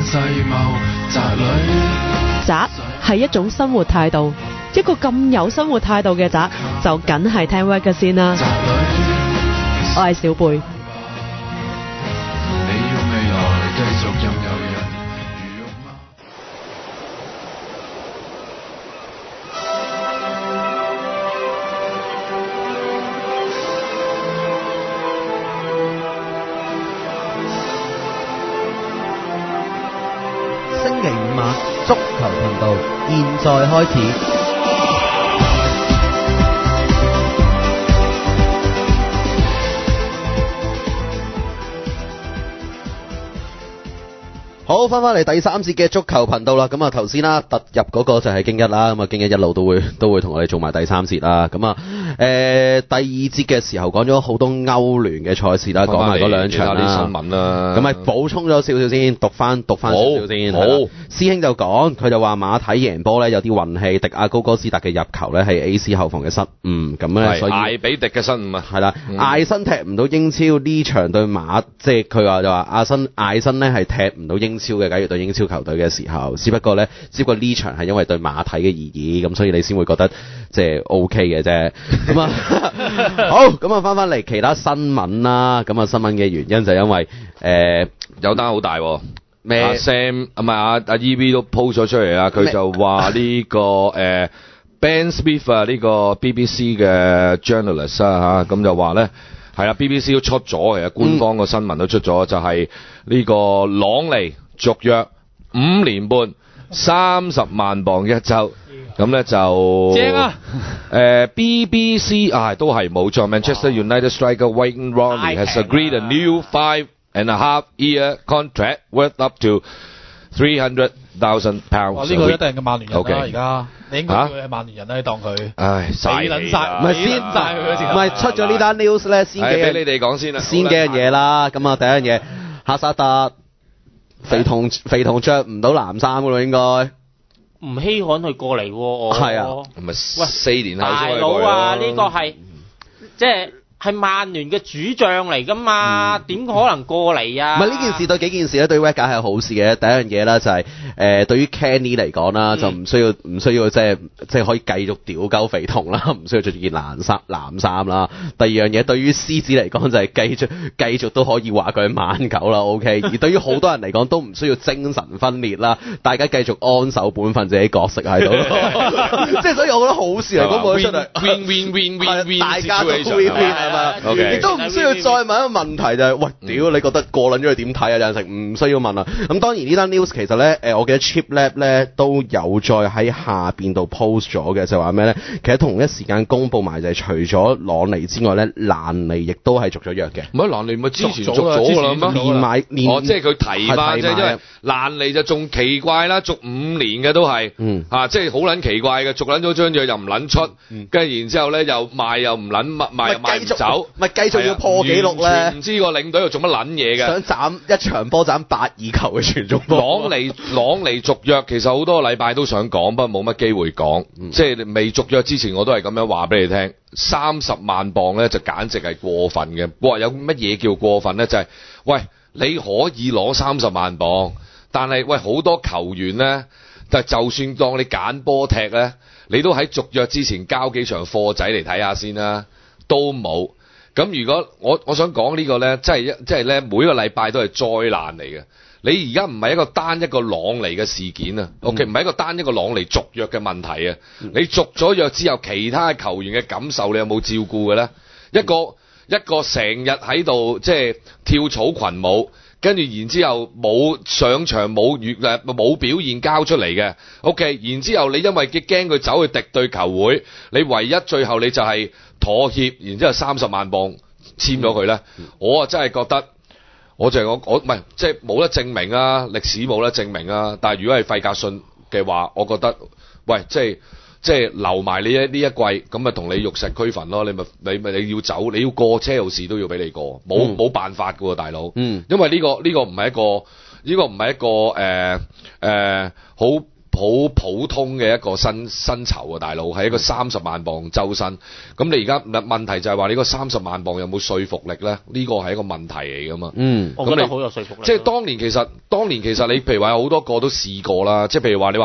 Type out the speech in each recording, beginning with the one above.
宅係一種生活態度，一個咁有生活態度嘅宅就梗係聽 Reggae 先啦。我係小貝。 星期五晚足球頻道現在開始。好，翻嚟第三節嘅足球頻道啦。咁啊，頭先啦，突入嗰個就係京一啦。咁啊，京一一路都會同我哋做埋第三節啦。咁啊，第二節嘅時候講咗好多歐聯嘅賽事啦，講埋嗰兩場啦。啲新聞啦。咁咪補充咗少少先，讀翻少少先。好，師兄就講，佢就話馬體贏波咧有啲運氣，迪亞高哥斯達嘅入球咧係 AC 後防嘅失誤，咁咧所以艾比迪嘅失誤啊。 係啦，艾辛踢唔到英超呢場對馬，即係佢話就話艾辛咧係踢唔到英超嘅，假如對英超球隊嘅時候，只不過呢場係因為對馬體嘅異議，咁所以你先會覺得即係 OK 嘅啫。咁啊，好，咁啊翻嚟其他新聞啦。咁啊新聞嘅原因就因為有單好大咩？阿 Sam 唔係阿 EV 都 post 咗出嚟啦，佢就話呢個Ben Smith 啊，呢個 BBC 嘅 journalist 啊嚇，咁就話呢。係啦 ，BBC 都出咗，其實官方個新聞都出咗，就係呢個朗尼續約5年半，30萬磅一週，咁咧就正啊 ！BBC 都係冇錯 ，Manchester United striker Wayne Rooney has agreed a new 5.5-year contract worth up to £300,000。 哇！呢個一定係曼聯人啦，而家你應該叫佢係曼聯人啦，你當佢。 唉，死撚晒， 唔係先曬佢嗰時。 唔係出咗呢單 news 咧，先俾你哋講先啦。 先幾樣嘢啦，咁啊第一樣嘢，哈薩特肥童着唔到藍衫噶咯，應該。 唔稀罕佢過嚟喎， 係啊， 唔係4年後大佬啊，呢個係即係曼聯嘅主將嚟噶嘛，點可能過嚟啊？ 唔係呢件事對幾件事咧，對 Reggae 係好事嘅。第一樣嘢啦就係對於 Kenny 嚟講啦，就唔需要即係可以繼續屌鳩肥童啦，唔需要着住件藍衫啦。第二樣嘢對於獅子嚟講就係繼續都可以話佢係猛狗啦 ，OK。而對於好多人嚟講都唔需要精神分裂啦，大家繼續安守本分自己角色喺度，即係所以我覺得好事嚟講冇得出嚟 win， 大家都 win。 OK， 亦都唔需要再問一個問題就係，喂，屌你覺得過撚咗佢點睇啊？有陣時唔需要問啊。咁當然呢單 news 其實咧，我記得 Chip Lab 咧都有再喺下邊度 post 咗嘅，就話咩咧？其實同一時間公佈埋就係除咗朗尼之外咧，蘭尼亦都係續咗約嘅。 唔係蘭尼咪之前續咗㗎啦咩？即係佢提翻啫，因為蘭尼就仲奇怪啦，續5年嘅都係，即係好撚奇怪嘅，續撚咗張約又唔撚出，跟住然之後咧又賣又唔撚賣又賣唔走， 咪繼續要破紀錄咧？ 唔知個領隊又做乜撚嘢嘅？ 想斬一場波斬82球嘅全中波。 朗尼續約其實好多個禮拜都想講，不過冇乜機會講。即係未續約之前，我都係咁樣話俾你聽。30萬磅咧就簡直係過分嘅。哇！有乜嘢叫過分咧？就係喂，你可以攞30萬磅，但係喂好多球員咧，就算當你揀波踢咧，你都喺續約之前交幾場貨仔嚟睇下先啦。都冇，咁如果我想講呢個咧，即係咧每個禮拜都係災難嚟嘅。你而家唔係一個單一個朗尼嘅事件啊，OK，唔係一個單一個朗尼續約嘅問題啊。你續咗約之後，其他球員嘅感受你有冇照顧嘅咧？一個成日喺度即係跳草裙舞，跟住然之後冇上場冇表現交出嚟嘅 ，OK， 然之後你因為驚佢走去敵對球會，你唯一最後你就係妥協，然之後30萬磅簽咗佢咧，我啊真係覺得，我就係我唔係即係冇得證明啊，歷史冇得證明啊，但係如果係費格遜嘅話，我覺得喂即係留埋呢一季，咁咪同你玉石俱焚咯，你要走，你要過車路士都要俾你過，冇辦法㗎喎，大佬，因為呢個唔係一個好普通嘅一個薪酬啊，大佬係一個30萬磅周薪。咁你而家問題就係話你個30萬磅有冇說服力咧？呢個係一個問題嚟噶嘛。 我覺得好有說服力。 即係當年其實你譬如話有好多個都試過啦，即係譬如話你話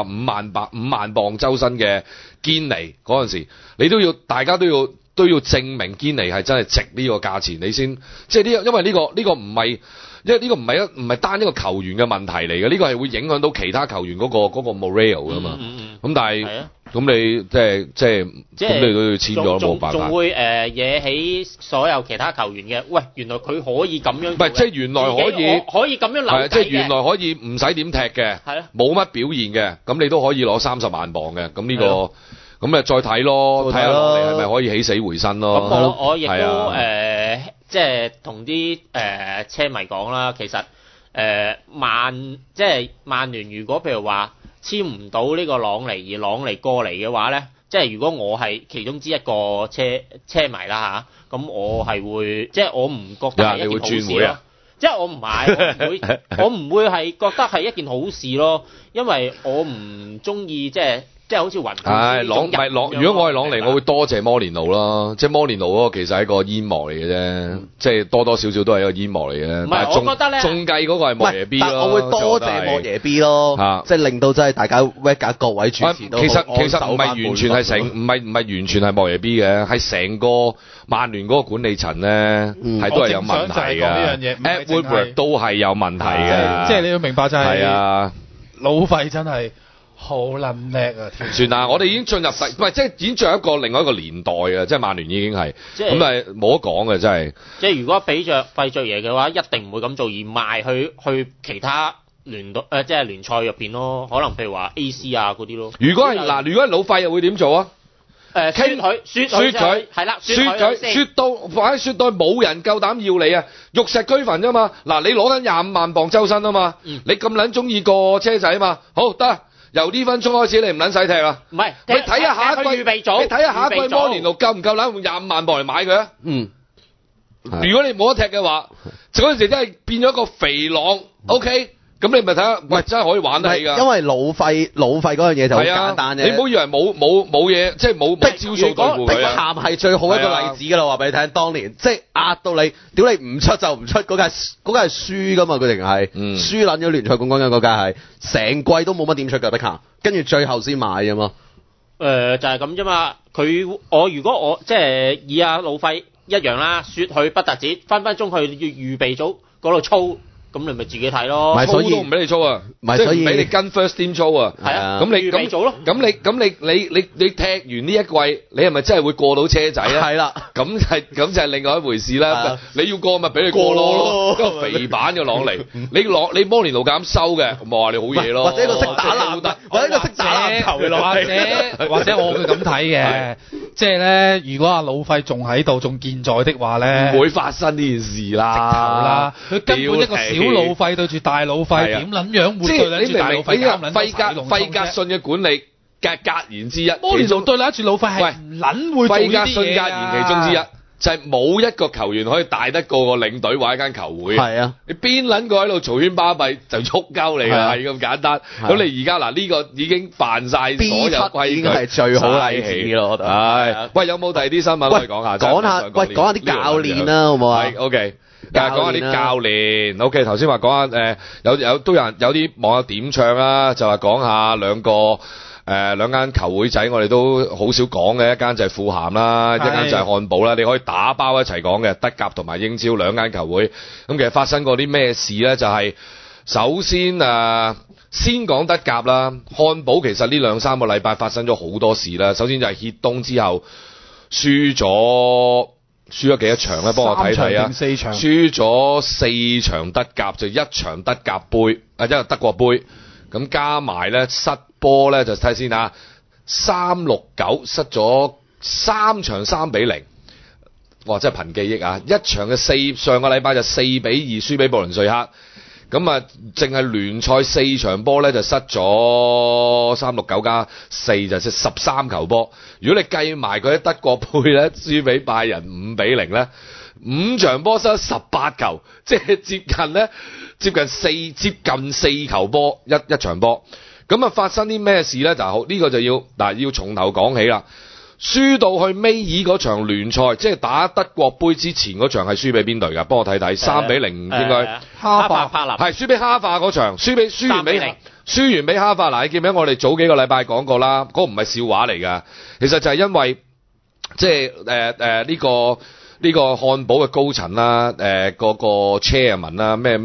5萬磅周薪嘅堅尼嗰陣時，你大家都要證明堅尼係真係值呢個價錢，你先即係因為呢個唔係。因為呢個唔係單一個球員嘅問題嚟嘅，呢個係會影響到其他球員嗰個 morale 噶嘛。咁但係咁你即係咁你都要簽咗冇辦法。 仲會惹起所有其他球員嘅，喂，原來佢可以咁樣。唔係即係原來可以咁樣扭計嘅。 即係原來可以唔使點踢嘅，冇乜表現嘅，咁你都可以攞30萬磅嘅，咁呢個。咁咪再睇咯，睇下落嚟係咪可以起死回生咯。 咁我亦都即係同啲車迷講啦，其實即係曼聯如果譬如話簽唔到呢個朗尼，而朗尼過嚟嘅話咧，即係如果我係其中之一個車迷啦嚇，咁我係會即係我唔覺得係一件好事咯。即係我唔會係覺得係一件好事咯，因為我唔中意即係好似雲。 如果我係朗尼，我會多謝摩連奴咯。即係摩連奴嗰個其實係一個煙幕嚟嘅啫，即係多多少少都係一個煙幕嚟嘅。 唔係，我覺得咧， 中計嗰個係莫耶 B 咯。 但我會多謝莫耶 B 咯，即係令到真係大家 WEG 各位主持都其實唔係完全係唔係完全係莫耶 B 嘅，係成個曼聯嗰個管理層咧係都係有問題嘅。Ed Woodward 都係有問題嘅。 即係你要明白就係啊， 老費真係。好撚叻啊！ 算啦，我哋已經進入即係已經進入另外一個年代啊！即係曼聯已經係咁係冇得講嘅，真係。即係如果俾着費爵爺嘅話，一定唔會咁做，而賣去其他即係聯賽入邊咯，可能譬如話 AC 啊嗰啲咯。 如果係老費又會點做啊？ 説佢係啦， 説到冇人夠膽要你啊！玉石俱焚啫嘛！嗱，你攞緊25萬磅周薪啊嘛！你咁撚中意個車仔啊嘛！好得。由呢分鐘開始，你唔撚使踢啦。唔係，你睇下下一季預備組，你睇下下一季摩連奴夠唔夠膽用25萬磅嚟買佢啊？如果你冇得踢嘅話，嗰陣時真係變咗一個肥狼。OK。咁你咪睇下，喂，真係可以玩得起㗎。 因為老費嗰樣嘢就好簡單啫。 你唔好以為冇嘢，即係冇招數對付佢。 碧咸係最好一個例子㗎啦，話俾你聽。當年即係壓到你，屌你唔出就唔出，嗰屆係輸㗎嘛，佢哋係輸撚咗聯賽冠軍嘅嗰屆係，成季都冇乜點出㗎碧咸，跟住最後先買㗎嘛。 就係咁啫嘛。如果我即係以阿老費一樣啦，説佢不特止，分鐘去預備組嗰度操。咁你咪自己睇咯， 操都唔俾你操啊，即係唔俾你跟 first team 操啊。 係啊， 咁你咁做咯。咁你踢完呢一季，你係咪真係會過到車仔啊？ 係啦， 咁就係另外一回事啦。你要過咪俾你過咯，一個肥版嘅朗尼，你摩連奴咁收嘅，咁我話你好嘢咯。 或者一個識打籃，或者一個識打籃球嘅朗尼， 或者我會咁睇嘅，即係咧，如果阿老費仲喺度，仲健在的話咧， 唔會發生呢件事啦。 佢根本一個小老費對住大老費，點撚樣會對撚住大老費咁撚費格遜嘅管理格言之一， 摩連奴對撚住老費係唔撚會做呢啲嘢啊！費格遜格言其中之一就係冇一個球員可以大得過個領隊或者間球會。係啊，你邊撚個喺度嘈喧巴閉就喐鳩你㗎，係咁簡單。咁你而家嗱呢個已經犯晒所有規矩，已經係最好例子咯。我覺得。係，喂，有冇第二啲新聞可以講下？講下啲教練啦，好唔好啊？係 OK。講下啲教練，OK，頭先話講下有啲網友點唱啦，就話講下兩間球會仔，我哋都好少講嘅，一間就係富咸啦，一間就係漢堡啦，你可以打包一齊講嘅，德甲同埋英超兩間球會。咁其實發生過啲咩事咧？就係首先先講德甲啦，漢堡其實呢2-3個禮拜發生咗好多事啦。首先就係歇冬之後輸咗幾多場咧？幫我睇睇啊！輸咗4場德甲，就1場德甲杯，一個德國杯。咁加埋咧失波咧，就睇先啊！3-6-9失咗3場3-0，哇！真係憑記憶啊！一場嘅上個禮拜就4-2輸俾布倫瑞克。咁啊，淨係聯賽4場波咧就失咗3-6-9加4，就13球波。如果你計埋佢喺德國杯咧，輸俾拜仁5-0咧，5場波失18球，即係接近4球波一場波。 咁啊發生啲咩事咧？就好呢個就要從頭講起啦。輸到去尾二嗰場聯賽，即係打德國杯之前嗰場係輸俾邊隊㗎？幫我睇睇，3-0應該哈法柏林係輸俾哈化嗰場，輸完俾哈化。嗱，你記唔記得我哋早幾個禮拜講過啦？嗰個唔係笑話嚟㗎，其實就係因為即係呢個漢堡嘅高層啦，嗰個 chairman 啦，咩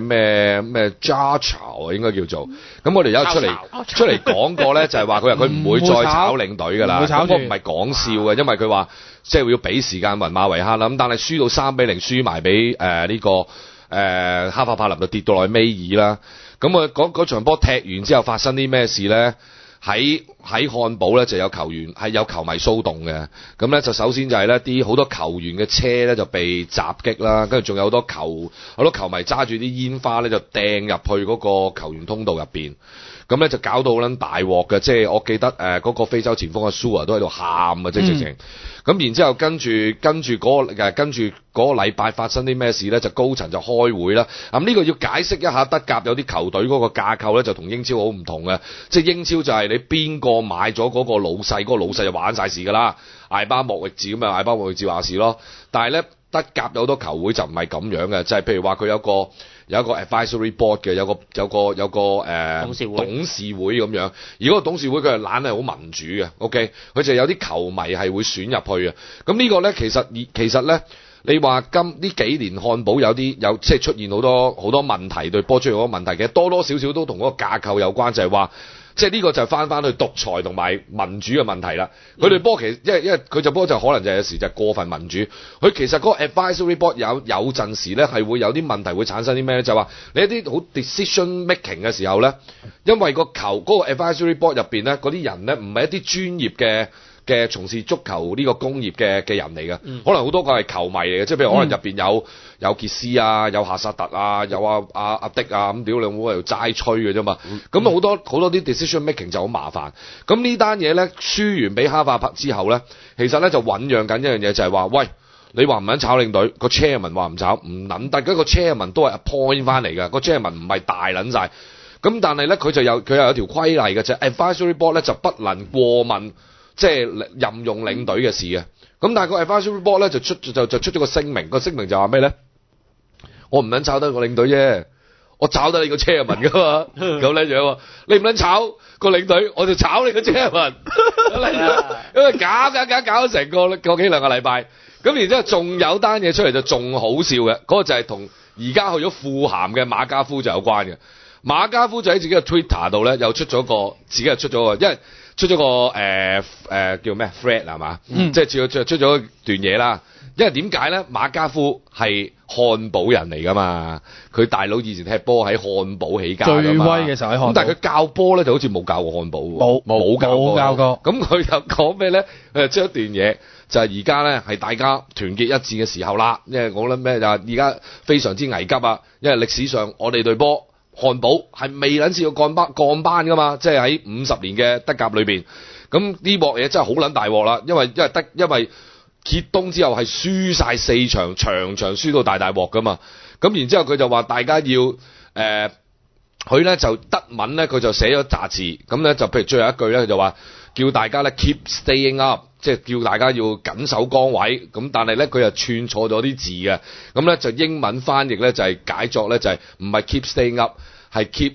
Jachal 應該叫做，咁我哋有出嚟講過咧，就係話佢唔會再炒領隊㗎啦，咁我唔係講笑嘅，因為佢話即係要俾時間雲馬維克啦，咁但係輸到3-0，輸埋俾呢個哈法柏林就跌到落去尾二啦，咁啊嗰場波踢完之後發生啲咩事咧？喺漢堡咧就有球迷騷動嘅，咁咧就首先就係咧好多球員嘅車咧就被襲擊啦，跟住仲有好多球迷揸住啲煙花咧就掟入去嗰個球員通道入邊，咁咧就搞到好撚大鑊嘅，即係我記得嗰個非洲前鋒阿蘇啊都喺度喊啊，即係直情。咁然之後跟住嗰個禮拜發生啲咩事咧？就高層就開會啦。咁呢個要解釋一下德甲有啲球隊嗰個架構咧，就同英超好唔同嘅。即係英超就係你邊個買咗嗰個老細，嗰個老細就玩晒事㗎啦。艾巴莫域治咁啊，艾巴莫域治話事咯。但係咧德甲有好多球會就唔係咁樣嘅，就係譬如話佢有一個 advisory board 嘅，有個董事會咁樣。而嗰個董事會佢係懶係好民主嘅 ，OK， 佢就有啲球迷係會選入去嘅。咁呢個咧其實咧，你話呢幾年漢堡有即係出現好多問題，對波出現好多問題嘅，多多少少都同嗰個架構有關，就係話。即係呢個就翻去獨裁同埋民主嘅問題啦。佢哋波其實因為佢就波就可能就有時就過分民主。佢其實嗰個 advisory board 有陣時咧係會有啲問題會產生啲咩咧？就話你一啲好 decision making 嘅時候咧，因為嗰個 advisory board 入邊咧嗰啲人咧唔係一啲專業嘅從事足球呢個工業嘅人嚟嘅，可能好多個係球迷嚟嘅，即係譬如可能入邊有傑斯啊，有夏薩特啊，有阿迪啊，咁屌你冇喺度齋吹嘅啫嘛，咁好多啲 decision making 就好麻煩。咁呢單嘢咧輸完俾哈法柏之後咧，其實咧就醖釀緊一樣嘢，就係話喂，你話唔撚炒領隊，個 chairman 話唔炒，唔撚得，嗰個 chairman 都係 appoint 翻嚟嘅，個 chairman 唔係大撚晒。咁但係咧佢又有條規例嘅啫 ，advisory board 咧就不能過問。即係任用領隊嘅事嘅，咁但係個 advisory board 咧就出咗個聲明，個聲明就話咩咧？我唔撚炒得個領隊啫，我炒得你個 chairman 噶嘛，咁樣樣，你唔撚炒個領隊，我就炒你個 chairman，因為搞咗成個幾兩個禮拜，咁然之後仲有單嘢出嚟就仲好笑嘅，嗰個就係同而家去咗富咸嘅馬加夫就有關嘅，馬加夫就喺自己嘅 Twitter 度咧又出咗個，因為出咗個叫咩 thread 係嘛，即係出咗段嘢啦。因為點解咧？馬加夫係漢堡人嚟噶嘛，佢大佬以前踢波喺漢堡起家㗎嘛。最威嘅時候喺漢堡。咁但係佢教波咧就好似冇教過漢堡喎。冇教過。咁佢又講咩咧？佢就出一段嘢，就係而家咧係大家團結一致嘅時候啦。因為我諗咩就係而家非常之危急啊！因為歷史上我哋隊波。漢堡係未撚試過降班㗎嘛，即係喺50年嘅德甲裏邊，咁呢鑊嘢真係好撚大鑊啦，因為揭東之後係輸晒4場，場輸到大鑊㗎嘛，咁然之後佢就話大家要佢咧就德文咧佢就寫咗雜字，咁咧就譬如最後一句咧佢就話叫大家咧 keep staying up， 即係叫大家要緊守崗位，咁但係咧佢又串錯咗啲字嘅，咁咧就英文翻譯咧就係解作咧就係唔係 keep staying up， 係 keep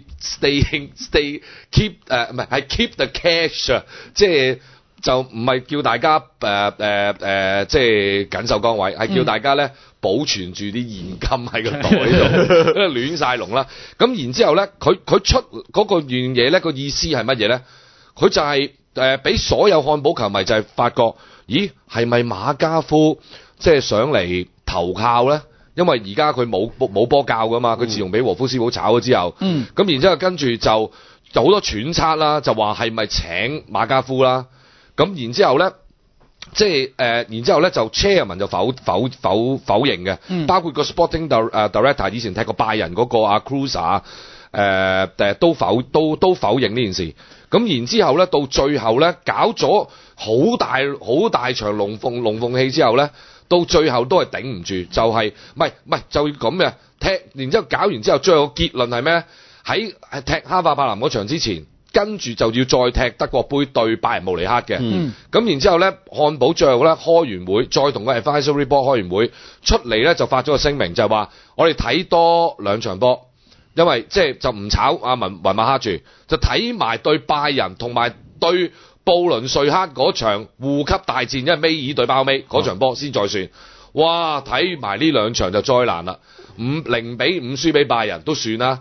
the cash 啊，即係就唔係叫大家即係緊守崗位，係叫大家咧保存住啲現金喺個袋度，亂晒龍啦。咁然之後咧，佢出嗰個樣嘢咧個意思係乜嘢咧？佢就係俾所有漢堡球迷就係發覺，咦係咪馬加夫即係上嚟投靠咧？因為而家佢冇波教噶嘛，佢自從俾和夫斯堡炒咗之後，咁然之後跟住就好多揣測啦，就話係咪請馬加夫啦？咁然之後咧，即係然之後咧就 chairman 就否認嘅，包括個 sporting director 以前踢過拜仁嗰個阿 Cruiser 都否認呢件事。咁然之後咧，到最後咧搞咗好大場龍鳳戲之後咧，到最後都係頂唔住，就係唔係就咁嘅踢，然之後搞完之後，最後個結論係咩？喺踢哈法柏林嗰場之前， 跟住就要再踢德國杯對拜仁慕尼黑嘅。咁然之後咧，漢堡最後咧開完會，再同個 advisory board 開完會出嚟咧，就發咗個聲明，就係話我哋睇多2場波，因為即係就唔炒阿雲馬克住，就睇埋對拜仁同埋對布倫瑞克嗰場護級大戰，因為尾二對包尾嗰場波先再算。哇！睇埋呢2場就災難啦，0-5輸俾拜仁都算啦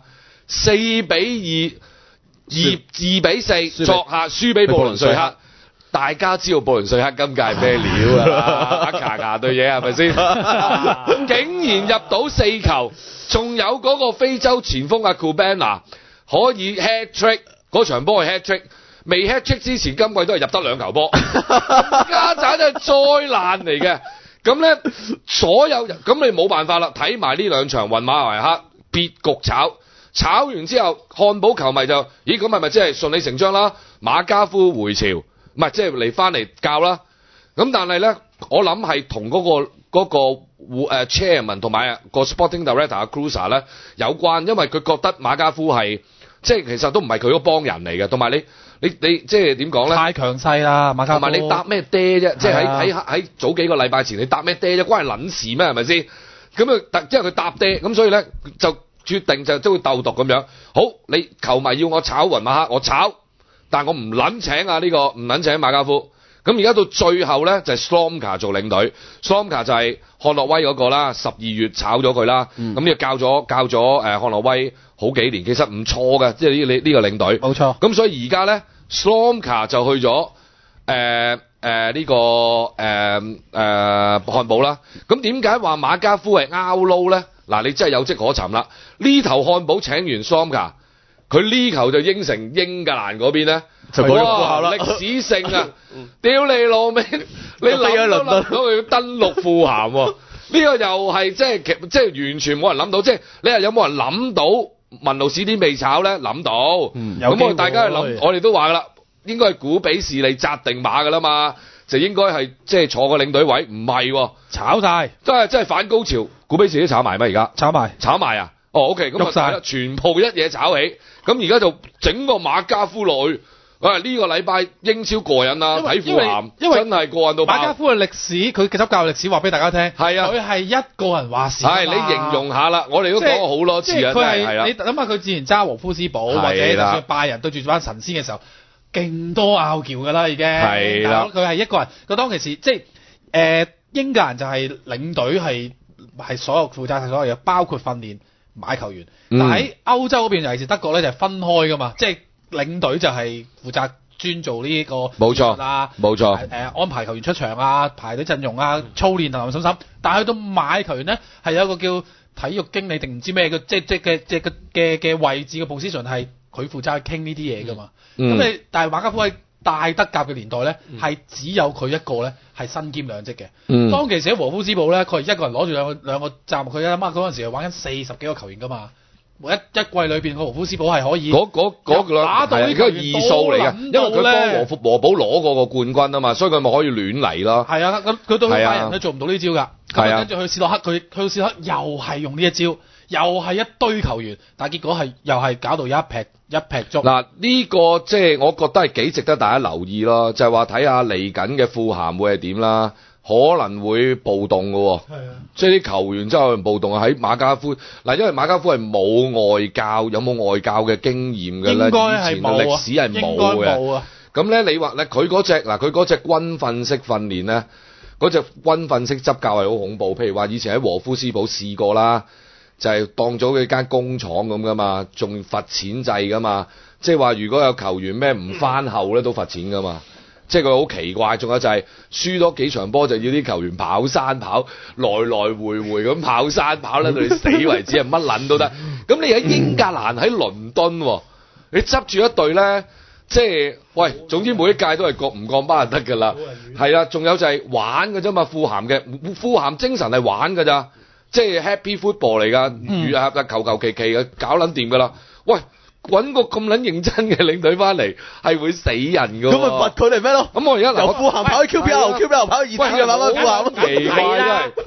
，4-2、2-4作客輸俾布倫瑞克。大家知道布倫瑞克今屆係咩料啊？卡牙對嘢係咪先？竟然入到4球，仲有嗰個非洲前鋒阿 Kubana 可以 hat trick， 嗰場波係 hat trick， 未 hat trick 之前今季都係入得2球波，家陣係災難嚟嘅。咁咧，所有人咁你冇辦法啦，睇埋呢2場雲馬維克別局炒完之後，漢堡球迷就咦咁係咪即係順理成章啦？馬加夫回潮，唔係即係嚟翻嚟教啦。咁但係咧，我諗係同嗰個chairman 同埋個 sporting director 阿 Cruiser 咧有關，因為佢覺得馬加夫係即係其實都唔係佢嗰幫人嚟嘅，同埋你即係點講咧？太強勢啦，馬加夫。同埋你搭咩爹啫？即係喺早幾個禮拜前你搭咩爹啫？關係撚事咩？係咪先？咁啊，即係佢搭爹，咁所以咧就決定就都會鬥毒咁樣。好，你球迷要我炒雲馬克，我炒，但我唔撚請啊呢個，唔撚請馬加夫。咁而家到最後咧就係 Slomka 做領隊 ，Slomka 就係漢諾威嗰個啦，12月炒咗佢啦。咁就教咗漢諾威好幾年，其實唔錯嘅，即係呢個領隊。冇錯。咁所以而家咧 Slomka 就去咗呢個漢堡啦。咁點解話馬加夫係out撈咧？嗱，你真係有跡可尋啦。呢頭漢堡請完 Slomka， 佢呢球就應承英格蘭嗰邊咧。哇！歷史性啊！屌你老味，你諗都諗到佢要登陸富咸喎？呢個又係即係完全冇人諗到，即係你話有冇人諗到文路史典未炒咧？諗到，咁我哋大家去諗，我哋都話噶啦，應該係古比士利紮定馬噶啦嘛，就應該係即係坐個領隊位，唔係炒晒，真係反高潮，古比士都炒埋咩？而家炒埋啊！哦 ，OK， 咁啊係啦，全部一嘢炒起，咁而家就整個馬加夫落去。呢個禮拜英超過癮啊！睇富咸真係過癮到爆。馬加夫嘅歷史，佢執教歷史話俾大家聽。係啊，佢係一個人話事。係你形容下啦，我哋都講過好多次啊。佢係你諗下，佢之前揸禾夫斯堡或者就算拜仁對住班神仙嘅時候，勁多拗撬㗎啦已經。係啦，佢係一個人。佢當其時即係英格蘭就係領隊係所有負責所有嘢，包括訓練買球員。但喺歐洲嗰邊尤其是德國咧，就係分開㗎嘛，即係。領隊就係負責專做呢個冇錯啦，冇錯安排球員出場啊，排隊陣容啊，操練啊，什麼。但係去到買球員咧，係有一個叫體育經理定唔知咩嘅，即嘅位置嘅 position 係佢負責去傾呢啲嘢噶嘛。咁但係馬加夫喺大德甲嘅年代咧，係只有佢一個咧係身兼兩職嘅。當其時喺禾夫斯堡咧，佢係一個人攞住兩個站，佢阿媽嗰陣時係玩緊40幾個球員噶嘛。一季裏邊個禾夫斯堡係可以打到呢個異數嚟嘅，因為佢幫禾堡攞過個冠軍啊嘛，所以佢咪可以亂嚟咯。係啊，咁佢對拜仁都做唔到呢招㗎。係啊，跟住去史洛克，佢去史洛克又係用呢一招，又係一堆球員，但係結果係又係搞到一劈足。嗱，呢個即係我覺得係幾值得大家留意咯，就係話睇下嚟緊嘅富咸會係點啦。可能會暴動嘅喎，即係啲球員真係暴動啊！喺馬加夫嗱，因為馬加夫係冇外教，有冇外教嘅經驗嘅咧？應該係冇啊，以前嘅歷史係冇嘅。咁咧，你話咧，佢嗰隻軍訓式訓練咧，嗰隻軍訓式執教係好恐怖。譬如話，以前喺禾夫斯堡試過啦，就係當咗佢間工廠咁噶嘛，仲罰錢制噶嘛。即係話，如果有球員咩唔返後咧，都罰錢噶嘛。即係佢好奇怪，仲有就係輸多幾場波就要啲球員跑山跑，來來回回咁跑山跑咧到你死為止，係乜撚都得。咁你喺英格蘭喺倫敦，你執住一隊咧，即係喂，總之每一屆都係唔降班就得㗎啦。係啊，仲有就係玩㗎啫嘛，富咸精神係玩㗎咋，即係 happy football 嚟㗎，遇下求其嘅搞撚掂㗎啦。喂！揾個咁撚認真嘅領隊翻嚟係會死人㗎喎，咁咪罰佢哋咩咯？咁我而家由富咸跑去 QPR 跑去熱刺嘅，慢慢富咸奇怪真係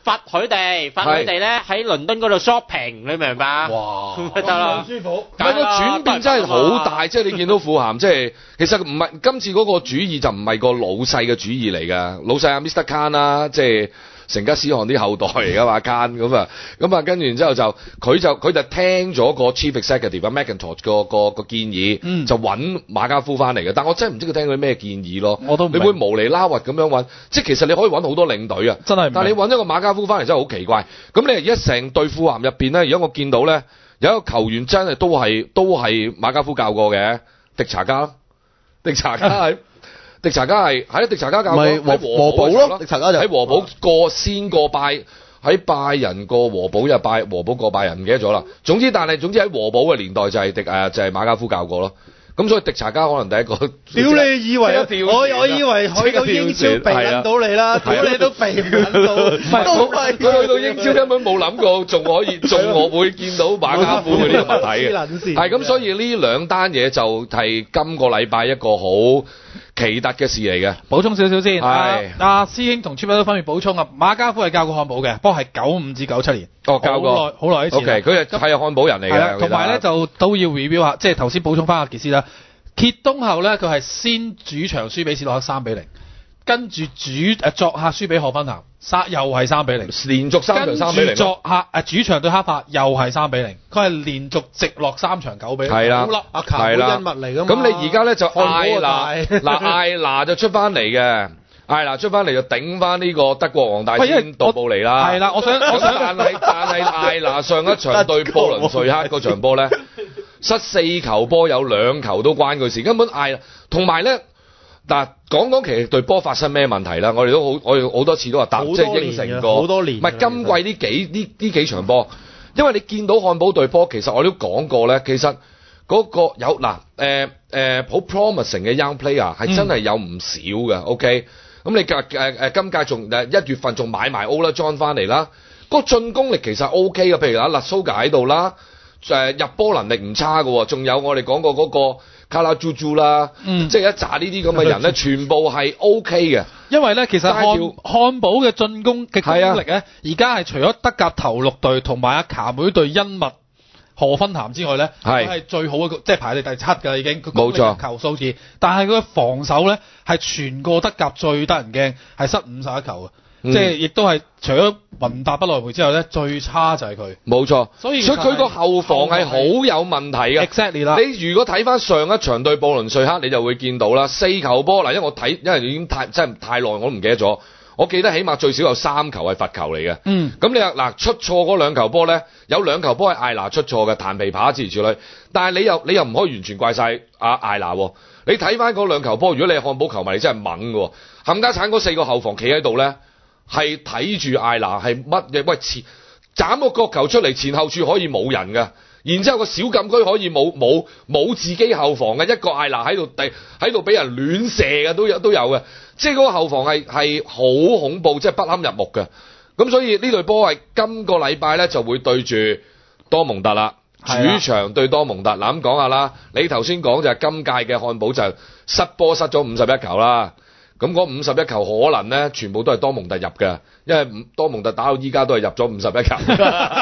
罰佢哋咧喺倫敦嗰度 shopping，你明唔明白？ 哇， 得啦， 舒服。 但係個轉變真係好大，即係你見到富咸，即係其實唔係今次嗰個主意就唔係個老細嘅主意嚟㗎，老細阿 Mr. Khan 啦，即係成吉思汗啲後代嚟㗎嘛 Khan 咁啊，跟住然之後就佢就聽咗個 Chief Executive 啊 McIntosh 個建議，就揾馬家夫翻嚟嘅。但我真係唔知佢聽佢咩建議咯。 我都唔明你會無厘啦核咁樣揾，即係其實你可以揾好多領隊啊， 真係唔明。 但係你揾一個馬家夫翻嚟真係好奇怪。咁你而家成隊富咸入邊咧，而家我見到咧有一個球員真係都係馬家夫教過嘅，迪查加係。迪查加係迪查加教過喺和堡咯，迪查加就喺和堡先過拜，喺拜仁過和堡，又拜和堡過拜仁唔記得咗啦。總之喺和堡嘅年代就係就係馬家夫教過咯。咁所以迪查加可能第一個， 屌你以為我以為去到英超避撚到你啦，屌你都避唔撚到， 佢去到英超根本冇諗過仲我會見到馬家夫嘅呢個物體嘅，係咁，所以呢兩單嘢就係今個禮拜一個好奇特嘅事嚟嘅。 補充少少先， 係阿師兄同 Chip 都分別補充啊。馬家夫係教過漢堡嘅，不過係95至97年， 教過好耐以前。 OK， 佢係漢堡人嚟嘅， 同埋咧就都要 review 下，即係頭先補充翻阿傑斯啦。揭東後咧，佢係先主場輸俾史諾克3-0，跟住作客輸俾賀芬咸，又係3-0， 連續3場3-0。 跟住作客主場對黑帕又係3-0，佢係連續直落3場9-0。 係啦， 阿卡本恩物嚟㗎嘛。 咁你而家咧就艾拿就出翻嚟嘅。艾拿出翻嚟就頂翻呢個德國黃大仙杜布尼啦。係啦，我想但係艾拿上一場對布倫瑞克嗰場波咧，失4球波有2球都關佢事，根本同埋咧嗱，講其實對波發生咩問題啦？我哋好多次都話答，即係應承過， 好多年。 唔係今季呢幾場波，因為你見到漢堡對波，其實我都講過咧，其實嗰個有好 promising 嘅 young player 係真係有唔少嘅，OK。咁你今屆仲1月份仲買埋 Ola John 翻嚟啦，個進攻力其實 OK 嘅，譬如阿 Lassoga 喺度啦，入波能力唔差嘅，仲有我哋講過嗰個卡拉朱朱啦，即係一紮呢啲咁嘅人咧，全部係 OK 嘅。因為咧，其實漢堡嘅進攻嘅功力咧，而家係除咗德甲頭6隊同埋阿卡妹隊恩密賀芬咸之外咧，係最好嘅，即係排第7㗎已經。冇錯，球數字，但係佢嘅防守咧係全個德甲最得人驚，係失51球嘅。即係亦都係除咗雲達不萊梅之後咧，最差就係佢。冇錯，所以佢個後防係好有問題嘅。Exactly 啦。你如果睇翻上一場對布倫瑞克，你就會見到啦，4球波嗱，因為已經真係太耐，我都唔記得咗。我記得起碼最少有3球係罰球嚟嘅。咁你話嗱，出錯嗰2球波咧，有2球波係艾拿出錯嘅，彈皮扒之類。但係你又唔可以完全怪晒艾拿喎。你睇翻嗰2球波，如果你係漢堡球迷，你真係猛嘅。冚家鏟嗰4個後防企喺度咧，係睇住艾拿係乜嘢？喂，斬個角球出嚟，前後處可以冇人嘅，然之後個小禁區可以冇自己後防嘅，一個艾拿喺度俾人亂射嘅都有嘅，即係嗰個後防係好恐怖，即係不堪入目嘅。咁所以呢隊波係今個禮拜咧就會對住多蒙特啦，主場對多蒙特。嗱，咁講下啦，你頭先講就係今屆嘅漢堡就失波失咗51球啦。咁嗰51球可能咧，全部都係多蒙特入嘅，因為多蒙特打到依家都係入咗51球。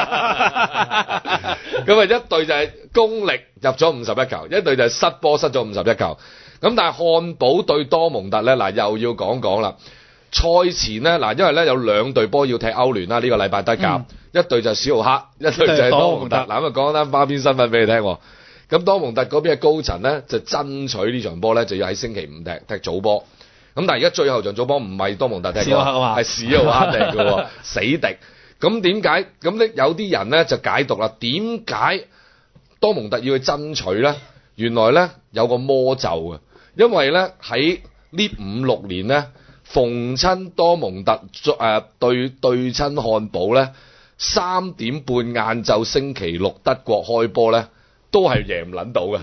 咁一隊就係功力入咗51球，一隊就係失波失咗51球。咁但係漢堡對多蒙特咧，嗱又要講啦。賽前咧，嗱因為咧有2隊波要踢歐聯啦，呢個禮拜德甲，一隊就係史浩克，一隊就係多蒙特。嗱咁啊講單花邊新聞俾你聽。咁多蒙特嗰邊嘅高層咧就爭取呢場波咧就要喺星期5踢早波。咁但係而家最後場早波唔係多蒙特踢嘅，係史浩克嚟嘅，死敵。咁點解？咁咧有啲人咧就解讀啦，點解多蒙特要去爭取咧？原來咧有個魔咒嘅，因為咧喺呢5-6年咧，逢親多蒙特對親漢堡咧，3點半晏晝星期6德國開波咧，都係贏唔撚到嘅。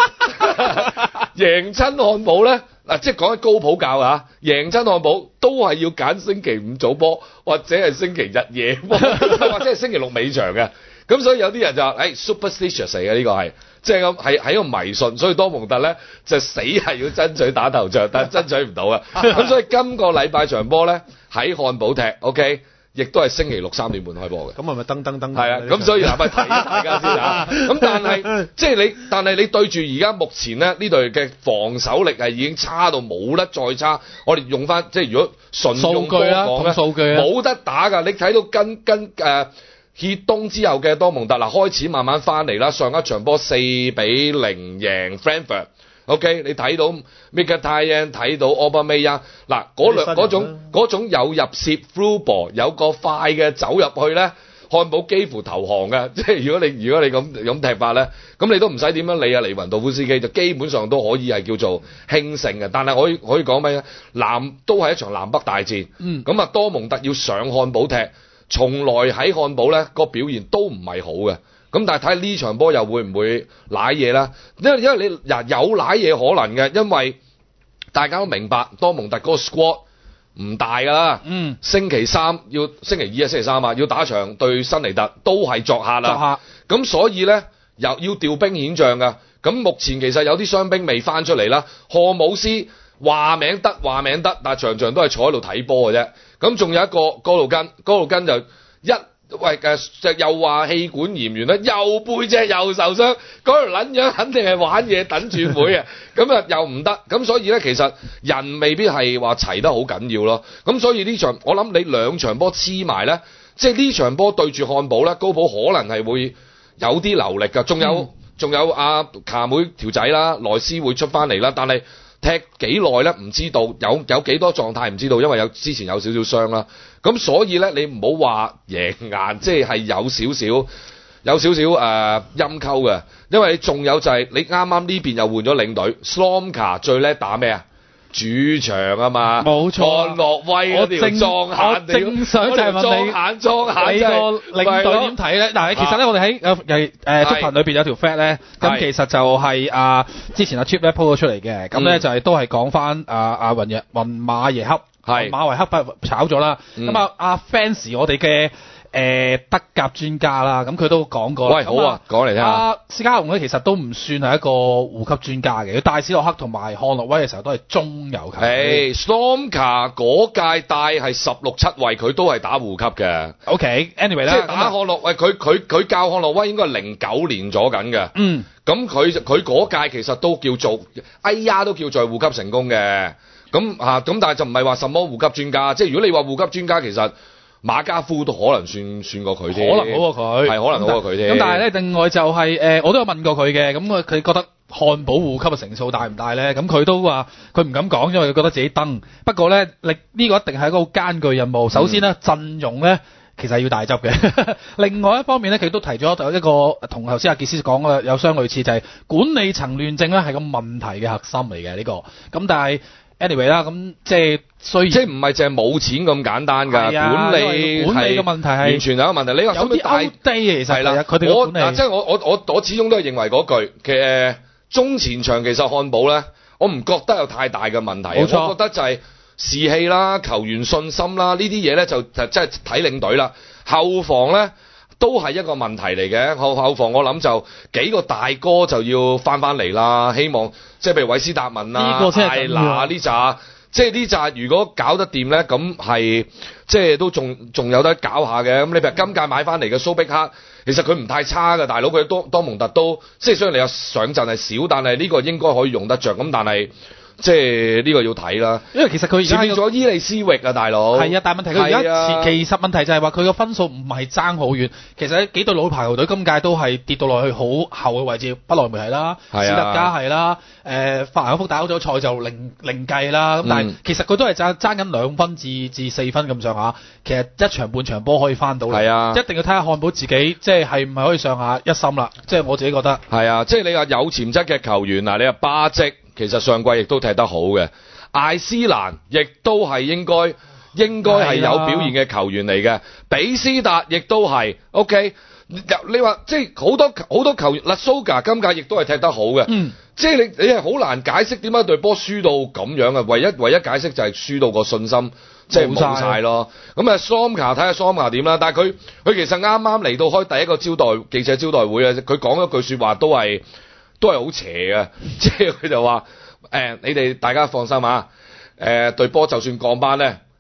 贏親漢堡咧，嗱即係講緊高普教嚇，贏親漢堡都係要揀星期5早波，或者係星期日夜波，或者係星期6尾場嘅。咁所以有啲人就話，superstitious 嚟嘅呢個係，即係咁係一個迷信。所以多蒙特咧就死係要爭取打頭仗，但係爭取唔到啊。咁所以今個禮拜場波咧喺漢堡踢 ，OK。 亦都係星期六3點半開波嘅。 咁係咪噔？ 係啊，咁所以嗱，咪提大家先嚇。咁但係即係你對住而家目前咧呢隊嘅防守力係已經差到冇得再差。我哋用翻即係如果純用波講咧， 數據冇得打㗎。你睇到跟歇冬之後嘅多蒙特嗱，開始慢慢翻嚟啦。上一場波4-0贏 Frankfurt。OK， 你睇到 Mkhitaryan 睇到 Aubameyang 嗱嗰種有入攝 through ball 有個快嘅走入去咧，漢堡幾乎投降嘅。即係如果你咁踢法咧，咁你都唔使點樣理啊利雲道夫斯基，就基本上都可以係叫做輕勝嘅。但係可以講咩咧？都係一場南北大戰。咁多蒙特要上漢堡踢，從來喺漢堡咧個表現都唔係好嘅。咁但係睇呢場波又會唔會瀨嘢啦？因為你有瀨嘢可能嘅，因為大家都明白多蒙特嗰個 squad 唔大㗎啦。星期2啊，星期3啊，要打場對新尼特都係作客啦。咁所以咧又要調兵遣將㗎。咁目前其實有啲傷兵未翻出嚟啦。荷姆斯話名得，但係場場都係坐喺度睇波嘅啫。咁仲有一個哥路根就又話氣管炎完啦，又背脊又受傷，嗰條撚樣肯定係玩嘢等轉會嘅，咁又唔得，咁所以咧其實人未必係話齊得好緊要咯，咁所以呢場我諗你2場波黐埋咧，即係呢場波對住漢堡咧，高普可能係會有啲流力㗎，仲有阿卡妹條仔啦，萊斯會出翻嚟啦，但係踢幾耐咧唔知道，有幾多狀態唔知道，因為之前有少少傷啦。咁所以咧，你唔好話贏硬，即係有少少陰溝嘅，因為仲有就係你啱啱呢邊又換咗領隊 Slomka 最叻打咩啊？主場啊嘛， 冇錯。 漢諾威嗰條裝眼， 我正想就係問你，你個領隊點睇咧？嗱，其實咧，我哋喺足群裏邊有條 fact 咧，咁其實就係之前Chip 咧 po 咗出嚟嘅，咁咧就係都係講翻雲馬耶克，馬維克炒咗啦，咁fans 我哋嘅德甲專家啦，咁佢都講過啦。 喂，好啊，講嚟聽下。 斯嘉龍咧其實都唔算係一個護級專家嘅，佢帶史洛克同埋漢諾威嘅時候都係中游球。 Slomka 嗰屆帶係16、17位，佢都係打護級嘅。 OK，anyway 啦， 即係打漢諾威，佢教漢諾威應該係09年咗緊嘅。咁佢嗰屆其實都叫做都叫做護級成功嘅。咁但係就唔係話什麼護級專家，即係如果你話護級專家，其實馬加夫都可能算過佢添， 可能好過佢， 係可能好過佢添。 咁但係咧，另外就係我都有問過佢嘅，咁佢覺得漢堡護級嘅成數大唔大咧？咁佢都話佢唔敢講，因為佢覺得自己登。不過咧，呢個一定係一個好艱巨任務。首先咧，陣容咧其實係要大執嘅。另外一方面咧，佢都提咗一個同頭先阿傑斯講嘅有相類似，就係管理層亂政咧係個問題嘅核心嚟嘅呢個。咁但係anyway 啦，咁即係雖然即係唔係淨係冇錢咁簡單㗎，管理嘅問題係完全係一個問題。你話有啲 outdated 其實係啦，佢哋管理即係我始終都係認為嗰句，其實中前場其實漢堡咧，我唔覺得有太大嘅問題。冇錯，我覺得就係士氣啦、球員信心啦呢啲嘢咧，就真係睇領隊啦。後防咧都係一個問題嚟嘅，後防我諗就幾個大哥就要翻嚟啦，希望即係譬如韋斯達文啊、艾拿呢扎，即係呢扎如果搞得掂咧，咁係即係都仲有得搞下嘅。咁你譬如今屆買翻嚟嘅蘇碧克，其實佢唔太差嘅，大佬佢多蒙特都即係雖然你有上陣係少，但係呢個應該可以用得着。咁但係即係呢個要睇啦，因為其實佢而家變咗伊利斯域啊，大佬係啊，但係問題佢而家其實問題就係話佢個分數唔係爭好遠。其實幾隊老牌球隊今屆都係跌到落去好後嘅位置，不萊梅係啦，史特加係啦，法蘭克福打咗賽就另計啦。咁但係其實佢都係爭緊2分至4分咁上下。其實一場半場波可以翻到嚟，啊，一定要睇下漢堡自己即係唔係可以上下一心啦。即係我自己覺得係啊，即係你話有潛質嘅球員嗱，你話巴積。其實上季亦都踢得好嘅，艾斯蘭亦都係應該係有表現嘅球員嚟嘅，比斯達亦都係 OK。你話即係好多球員，蘇格今屆亦都係踢得好嘅，即係你係好難解釋點解隊波輸到咁樣嘅，唯一解釋就係輸到個信心即係冇晒咯。咁啊，Slomka睇下 Slomka 點啦，但係佢其實啱啱嚟到開第一個記者招待會啊，佢講一句說話都係好邪嘅，即係佢就話你哋大家放心啊，隊波就算降班咧，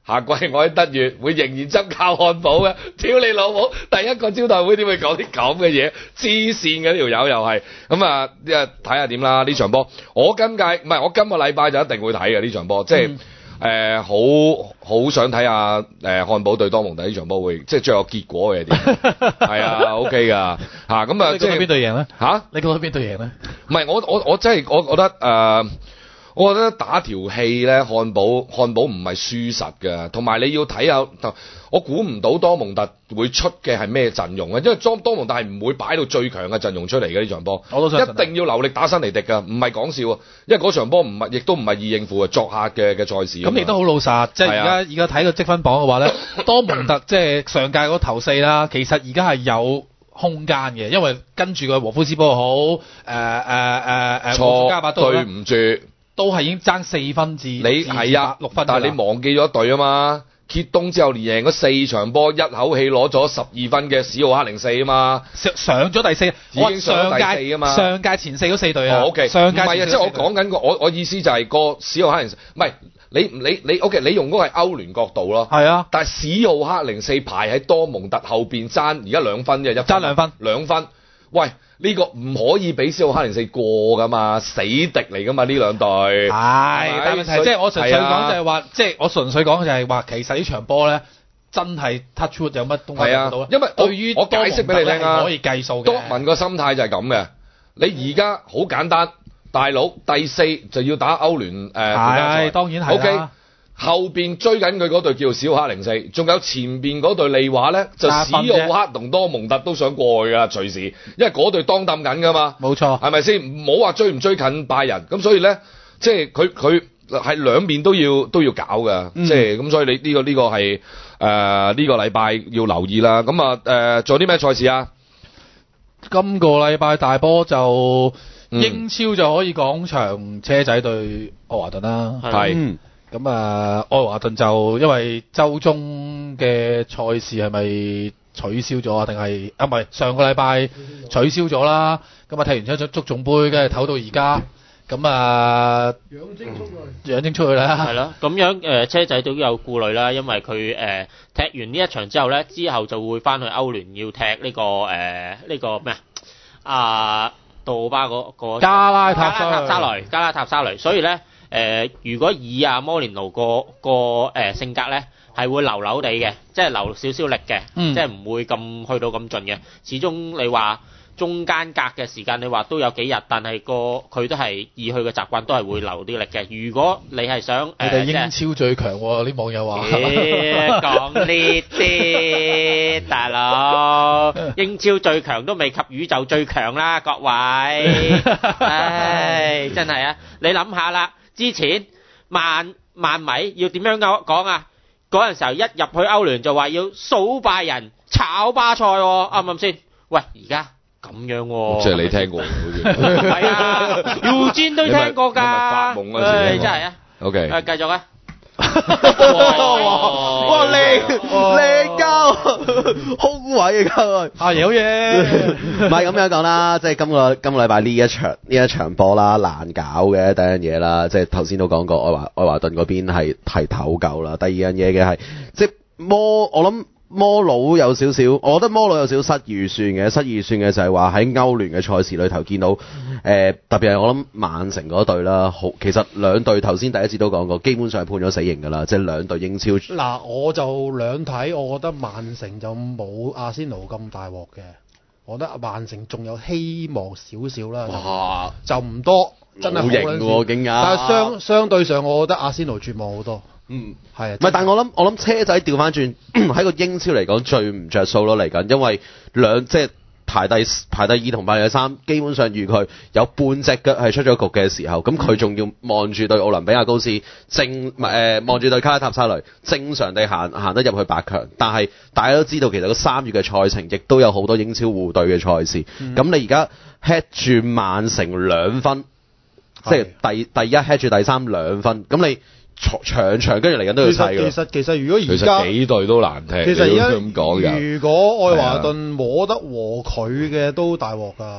下季我喺德乙會仍然執靠漢堡嘅，屌你老母！第一個招待會點會講啲咁嘅嘢？黐線嘅條友又係咁啊！睇下點啦呢場波。我今個禮拜就一定會睇嘅呢場波，即係好想睇下漢堡對多蒙特呢場波會即係最後結果嘅點。係啊 ，OK 㗎嚇咁啊，即係邊隊贏咧？ 嚇你覺得邊隊贏咧？ 唔係我真係我覺得我覺得打條氣咧，漢堡唔係輸實嘅，同埋你要睇下，我估唔到多蒙特會出嘅係咩陣容啊，因為多蒙特係唔會擺到最強嘅陣容出嚟嘅呢場波，我都相信一定要留力打新尼迪㗎，唔係講笑啊，因為嗰場波亦都唔係易應付啊，作客嘅賽事。咁亦都好老實，即係而家睇個積分榜嘅話咧，多蒙特即係上屆嗰頭4啦，其實而家係有空間嘅，因為跟住個和夫斯堡好加巴都對唔住。 都係已經爭4分至你係啊 6分， 但係你忘記咗一隊啊嘛！揭東之後連贏嗰4場波，一口氣攞咗12分嘅史奧克04啊嘛， 上咗第4， 已經上咗第4啊嘛。 上屆前4嗰4隊啊。 OK， 上屆唔係啊，即係我講緊我意思就係個史奧克04，唔係你 OK，你用嗰個係歐聯角度咯。 係啊， 但係史奧克04排喺多蒙特後邊爭而家2分嘅， 爭2分。 喂！呢個唔可以俾史奧克04過噶嘛，死敵嚟噶嘛呢兩隊。 係，但問題即係我純粹講就係話，即係我純粹講就係話，其實呢場波咧真係 touch wood 有乜東西睇到咧？ 因為對於我解釋俾你聽啊， 可以計數嘅。 多文個心態就係咁嘅，你而家好簡單，大佬第4就要打歐聯係當然係 OK。後邊追緊佢嗰隊叫史奧克04，仲有前邊嗰隊利華咧，就史奧克同多蒙特都想過去噶，隨時，因為嗰隊當抌緊噶嘛， 冇錯， 係咪先？唔好話追唔追近拜仁，咁所以咧，即係佢係兩邊都要搞噶，即係咁，所以你呢個係呢個禮拜要留意啦。咁啊仲有啲咩賽事啊？ 今個禮拜大波就英超就可以講場車仔對愛華頓啦， 係。 咁愛華頓就因為週中嘅賽事係咪取消咗啊？定係唔係上個禮拜取消咗啦？咁踢完足總杯，跟住唞到而家，咁養精出去啦。 係咯，咁樣車仔都有顧慮啦，因為佢踢完呢一場之後咧，之後就會翻去歐聯要踢呢個咩杜巴嗰個加拉塔沙雷，所以咧。如果以摩連奴個性格咧，係會流地嘅，即係流少少力嘅，即係唔會咁去到咁盡嘅。始終你話中間隔嘅時間，你話都有幾日，但係佢都係以佢嘅習慣都係會留啲力嘅。如果你係想你哋英超最強喎，啲網友話講呢啲大佬，英超最強都未及宇宙最強啦，各位，唉，真係啊，你諗下啦。之前萬米要點樣講啊？嗰陣時候一入去歐聯就話要數拜仁炒巴塞喎，啱唔啱先？喂，而家咁樣喎， 即係你聽過好似係啊，Eugene都聽過㗎， 發夢嗰時真係啊。 OK， 繼續啊。 哇靚交空位啊， 阿爺好嘢， 唔係咁樣講啦，即係今個禮拜呢一場波啦，難搞嘅第一樣嘢啦，即係頭先都講過愛華頓嗰邊係唞夠啦，第二樣嘢嘅係即係我諗。摩佬有少少，我覺得摩佬有少少失預算嘅就係話喺歐聯嘅賽事裏頭見到，特別係我諗曼城嗰隊啦，其實兩隊頭先第一節都講過，基本上係判咗死刑㗎啦，即係兩隊英超。 嗱，我就兩睇，我覺得曼城就冇阿仙奴咁大鑊嘅，我覺得曼城仲有希望少少啦。 哇， 就唔多，真係好型喎，勁啊！ 但係相對上，我覺得阿仙奴絕望好多。係啊， 唔係，但係我諗車仔調翻轉喺個英超嚟講最唔着數咯嚟緊，因為即係排第2同排第3，基本上預佢有半隻腳係出咗局嘅時候，咁佢仲要望住對奧林比亞高斯望住對卡拉塔沙雷，正常地行得入去8強，但係大家都知道其實個3月嘅賽程亦都有好多英超互對嘅賽事，咁你而家 head 住曼城2分，即係第一 head 住第3 2分，咁你。長跟住嚟緊都要細㗎。 其實如果而家其實幾隊都難踢， 其實而家咁講嘅。 如果愛華頓摸得和佢嘅都大鑊㗎。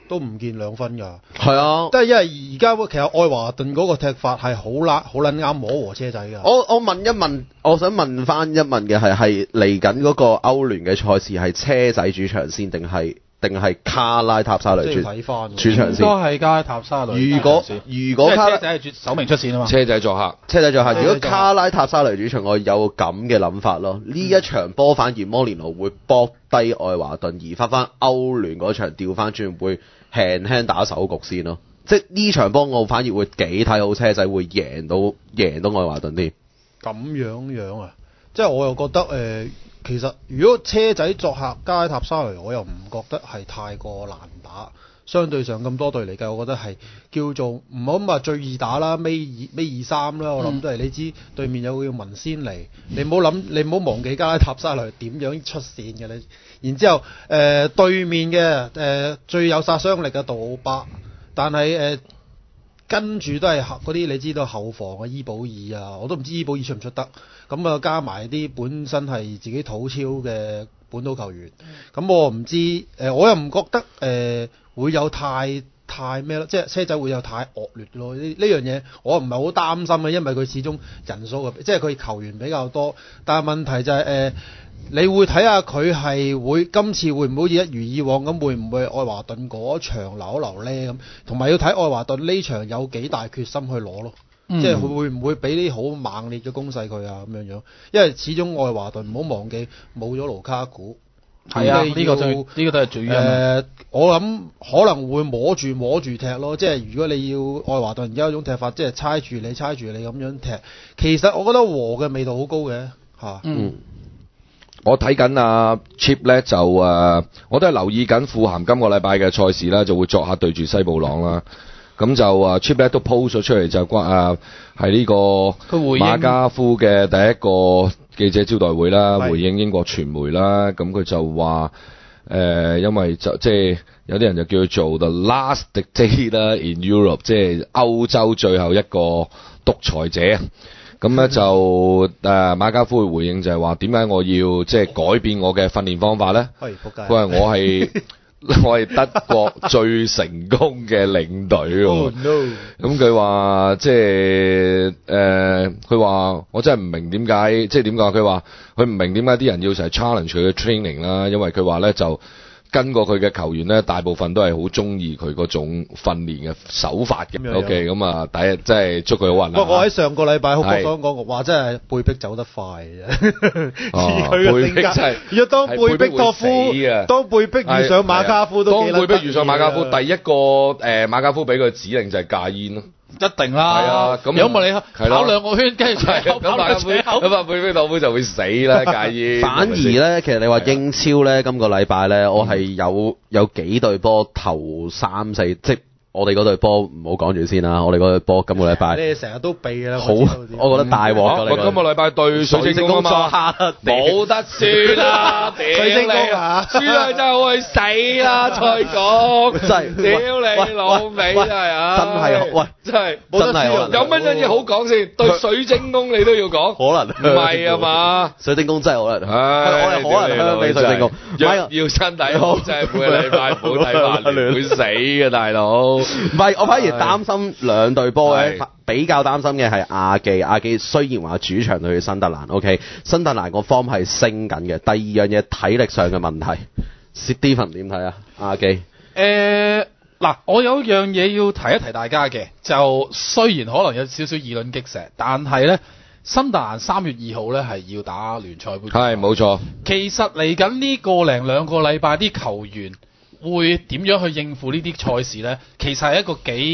都唔見2分㗎。 係啊， 即係因為而家其實愛華頓嗰個踢法係好撚啱摸和車仔㗎。 我問一問，我想問翻一問嘅係嚟緊嗰個歐聯嘅賽事係車仔主場先定係卡拉塔沙雷主場先？ 應該係卡拉塔沙雷。 如果車仔係首名出線啊嘛。 車仔作客。 如果卡拉塔沙雷主場，我有咁嘅諗法咯。呢一場波反而摩連奴會搏低愛華頓，而翻歐聯嗰場調翻轉會輕輕打手局先咯。即係呢場波我反而會幾睇好車仔會贏到愛華頓添。 咁樣啊？即係我又覺得其實如果車仔作客加拉塔沙雷，我又唔覺得係太過難打。相對上咁多隊嚟計，我覺得係叫做唔好咁話最易打啦，尾二三啦。我諗都係你知對面有個叫文仙尼，你唔好忘記加拉塔沙雷點樣出線嘅你。然之後對面嘅最有殺傷力嘅杜奧巴，但係跟住都係嗰啲你知道後防嘅伊保爾啊，我都唔知伊保爾出唔出得。咁啊加埋啲本身係自己土超嘅本土球員，咁我唔知我又唔覺得會有太咩咯，即係車仔會有太惡劣咯。呢樣嘢我唔係好擔心嘅，因為佢始終人數即係佢球員比較多。但係問題就係你會睇下佢係會今次會唔會好似一如以往咁，會唔會愛華頓嗰場留一留呢？咁同埋要睇愛華頓呢場有幾大決心去攞咯。即係會唔會俾啲好猛烈嘅攻勢佢啊咁樣，因為始終愛華頓唔好忘記冇咗盧卡古， 係啊，呢個都係最我諗可能會摸住踢咯，即係如果你要愛華頓而家嗰種踢法，即係猜住你咁樣踢，其實我覺得和嘅味道好高嘅嚇。 我睇緊阿 Chip 咧就我都係留意緊富咸今個禮拜嘅賽事啦，就會作客對住西布朗啦。咁就Chip 咧都 post 咗出嚟，就係呢個馬家夫嘅第一個記者招待會啦，回應英國傳媒啦。咁佢就話因為即係有啲人就叫佢做 the last dictator in Europe， 即係歐洲最後一個獨裁者。咁咧就馬家夫嘅回應就係話點解我要即係改變我嘅訓練方法咧？佢話我係德國最成功嘅領隊喎。咁佢話即係佢話我真係唔明點解，即係點講？佢話佢唔明點解啲人要成日 challenge 佢嘅 training 啦，因為佢話咧就跟過佢嘅球員咧，大部分都係好中意佢嗰種訓練嘅手法嘅。OK， 咁啊，第一真係祝佢好運啦。 不過我喺上個禮拜好講過，話真係貝碧走得快嘅，似佢嘅性格。要當貝碧托夫，當貝碧遇上馬家夫都幾難。當貝碧遇上馬家夫， 第一個馬家夫俾佢指令就係戒煙咯。 一定啦，係啊，咁有冇你跑2個圈，跟住跑咁啊， 貝碧托夫就會死啦，戒煙。 反而咧，其實你話英超咧，今個禮拜咧，我係有幾隊波頭3、4，即我哋嗰隊波唔好講住先啦，我哋嗰隊波今個禮拜你成日都避㗎啦， 好，我覺得大鑊㗎。 今個禮拜對水晶宮啊嘛，冇得輸啦， 水晶宮啊， 輸咗就去死啦，再講，真係屌你老味真係啊， 真係喂， 真係有乜嘢好講先？對水晶宮你都要講， 可能唔係啊嘛？ 水晶宮真係可能， 我係可能香俾水晶宮， 要身體好，真係每個禮拜冇睇曼聯會死嘅大佬。 唔係，我反而擔心兩隊波咧，比較擔心嘅係亞記。亞記雖然話主場對新特蘭 ，OK， 新特蘭個 form 係升緊嘅。第二樣嘢體力上嘅問題 ，Stephen 點睇啊？亞記嗱，我有一樣嘢要提一提大家嘅，就雖然可能有少少議論擊石，但係咧新特蘭3月2號咧係要打聯賽杯。 係冇錯。 其實嚟緊呢2個禮拜啲球員會點樣去應付呢啲賽事呢？其實係一個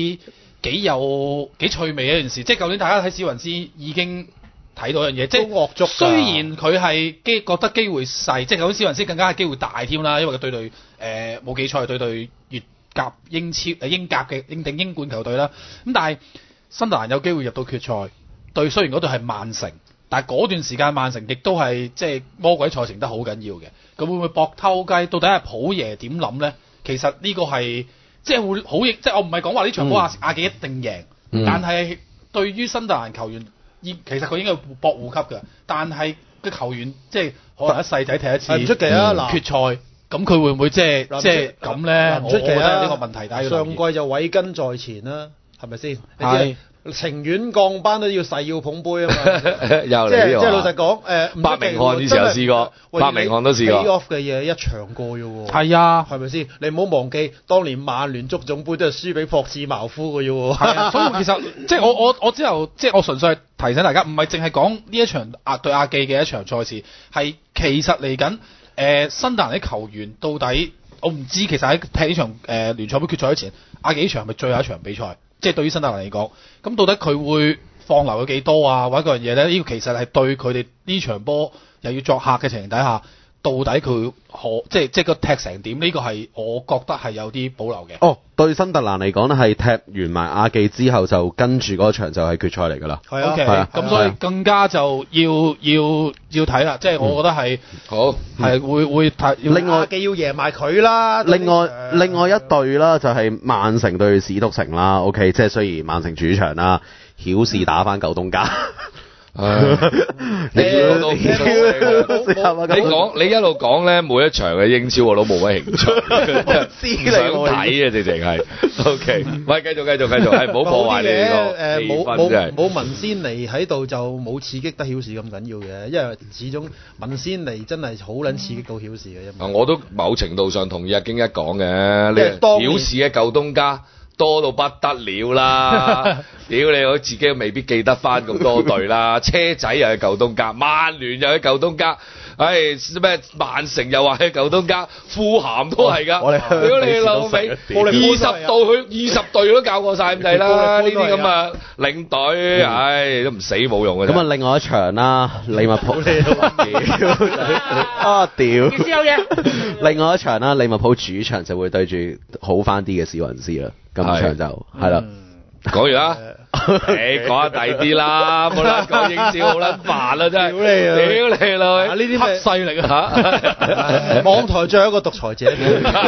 幾趣味嘅一件事。即係舊年大家睇史雲斯已經睇到一樣嘢，即係雖然佢係覺得機會細，即係舊年史雲斯更加係機會大添啦，因為佢對隊冇記錯對隊乙甲英甲嘅英冠球隊啦。咁但係新特蘭有機會入到決賽，對雖然嗰隊係曼城。但係嗰段時間曼城亦都係即係魔鬼賽程得好緊要嘅，咁會唔會搏偷雞？到底係普爺點諗呢？其實呢個係即係會好，即係我唔係講話呢場波亞記一定贏，但係對於新特蘭球員，其實佢應該搏護級嘅，但係個球員即係可能一世仔踢一次， 唔出奇啊！ 決賽咁佢會唔會即係咁咧？ 唔出奇我覺得啊！ 呢個問題，大家要上留意季就韋根在前啦，係咪先？ 係情願降班都要誓要捧杯啊嘛！ 又嚟即係呢個老實講，唔伯明翰以前有試過，伯明翰都試過。 play off 嘅嘢一場過啫喎。 係啊， 係咪先？你唔好忘記，當年曼聯足總杯都係輸俾霍茨茅夫嘅啫喎。 係啊，所以其實即係我之後即係我純粹係提醒大家，唔係淨係講呢一場對亞記嘅一場賽事，係其實嚟緊新特蘭啲球員到底我唔知，其實喺踢呢場聯賽杯決賽之前，亞記呢場係咪最後一場比賽？即係對於新特蘭嚟講，咁到底佢會放流咗幾多啊？或者嗰樣嘢咧？呢個其實係對佢哋呢場波又要作客嘅情形底下，到底佢即係個踢成點？呢個係我覺得係有啲保留嘅。 哦，對新特蘭嚟講咧，係踢完埋亞記之後就跟住嗰場就係決賽嚟㗎啦。 係啊 OK，咁所以更加就要睇啦。即係我覺得係好係會睇。 另外亞記要贏埋佢啦。 另外一隊啦，就係曼城對史篤城啦。OK， 即係雖然曼城主場啦，曉士打翻舊東家。 你講到你一路講咧，每一場嘅英超我都冇乜興趣，唔想睇啊！直情係 OK。喂，繼續，係唔好破壞你呢個氣氛真係。 冇文仙尼喺度就冇刺激得曉士咁緊要嘅，因為始終文仙尼真係好撚刺激到曉士嘅。 我都某程度上同意阿京一講嘅，呢曉士嘅舊東家。多到不得了啦！屌你，我自己未必記得翻咁多隊啦。車仔又係舊東家，曼聯又係舊東家，咩曼城又話係舊東家，富咸都係㗎。屌你老味，20隊都教過晒咁滯啦。呢啲咁啊領隊，都唔死冇用嘅。 咁啊，另外一場啦，利物浦屌！ 意思有嘢。 另外一場啦，利物浦主場就會對住好翻啲嘅史雲斯啦。今場就係啦， 講完啦，你講下第啲啦，冇啦，講英超好撚煩啦，真係，屌你老， 呢啲黑勢力啊！ 網台最後一個獨裁者。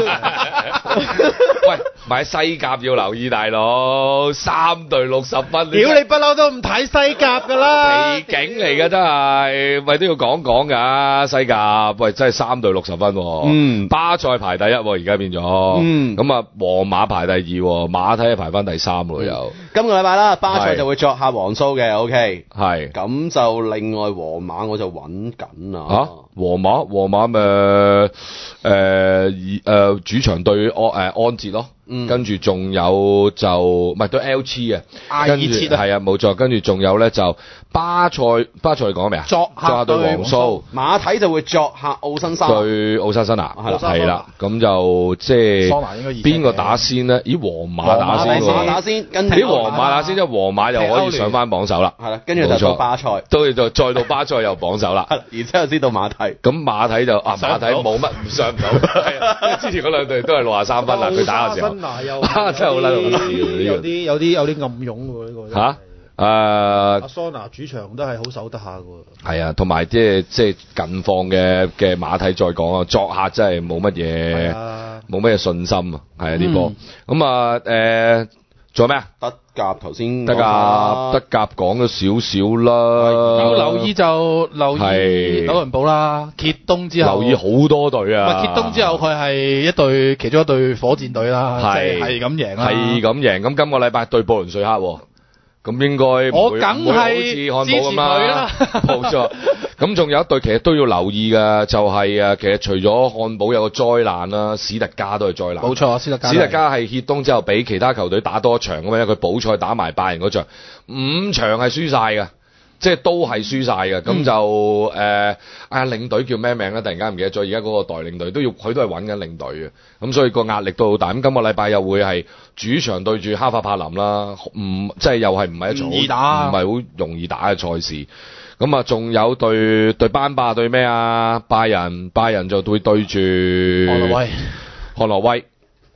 喂，買西甲要留意大佬，3隊60分。 屌你不嬲都唔睇西甲㗎啦， 奇景嚟嘅真係，喂都要講㗎西甲，喂真係3隊60分。巴塞排第一而家變咗，咁啊皇馬排第二，馬體排翻第3咯又。 今個禮拜啦，巴塞就會作客皇蘇嘅 ，OK。 係。 咁就另外皇馬我就揾緊啊。 皇馬咪主場對安捷咯。跟住仲有就唔係對 L.G. 啊，跟住係啊冇錯，跟住仲有咧就巴塞你講咩啊？ 作客對皇蘇， 馬體就會作客奧辛沙對奧沙辛拿，係啦，咁就即係邊個打先咧？咦，皇馬打先喎， 打先，跟住皇馬打先，即係皇馬又可以上翻榜首啦， 係啦，跟住就到巴塞， 再到巴塞又榜首啦， 然之後先到馬體， 咁馬體就馬體冇乜唔上唔到，係啊，因為之前嗰兩隊都係63分啦，佢打嘅時候。 真係好撚有啲暗湧喎呢個嚇阿桑拿主場都係好守得下嘅喎。 係啊，同埋即係近況嘅馬體再講啊，作客真係冇乜嘢，冇乜嘢信心啊，係啊呢波。咁啊仲有咩啊？ 德甲頭先德甲講咗少少啦。 要留意就留意紐倫堡啦，揭東之後留意好多隊啊。 揭東之後佢係其中一隊火箭隊啦，係咁贏啦。 係咁贏，咁今個禮拜對布倫瑞克喎。咁應該我梗係好似漢堡咁啦，冇錯。咁仲有一隊其實都要留意嘅，就係其實除咗漢堡有個災難啦，史特加都係災難。 冇錯，史特加係歇冬之後俾其他球隊打多一場咁樣，因為佢補賽打埋拜仁嗰場，5場係輸晒嘅。即係都係輸晒嘅，咁就領隊叫咩名咧？突然間唔記得咗，而家嗰個代領隊佢都係揾緊領隊嘅，咁所以個壓力都好大。咁今個禮拜又會係主場對住哈法柏林啦，即係又係唔係一場唔係好容易打嘅賽事。咁啊，仲有對班霸對咩啊？拜仁就會對住漢諾威。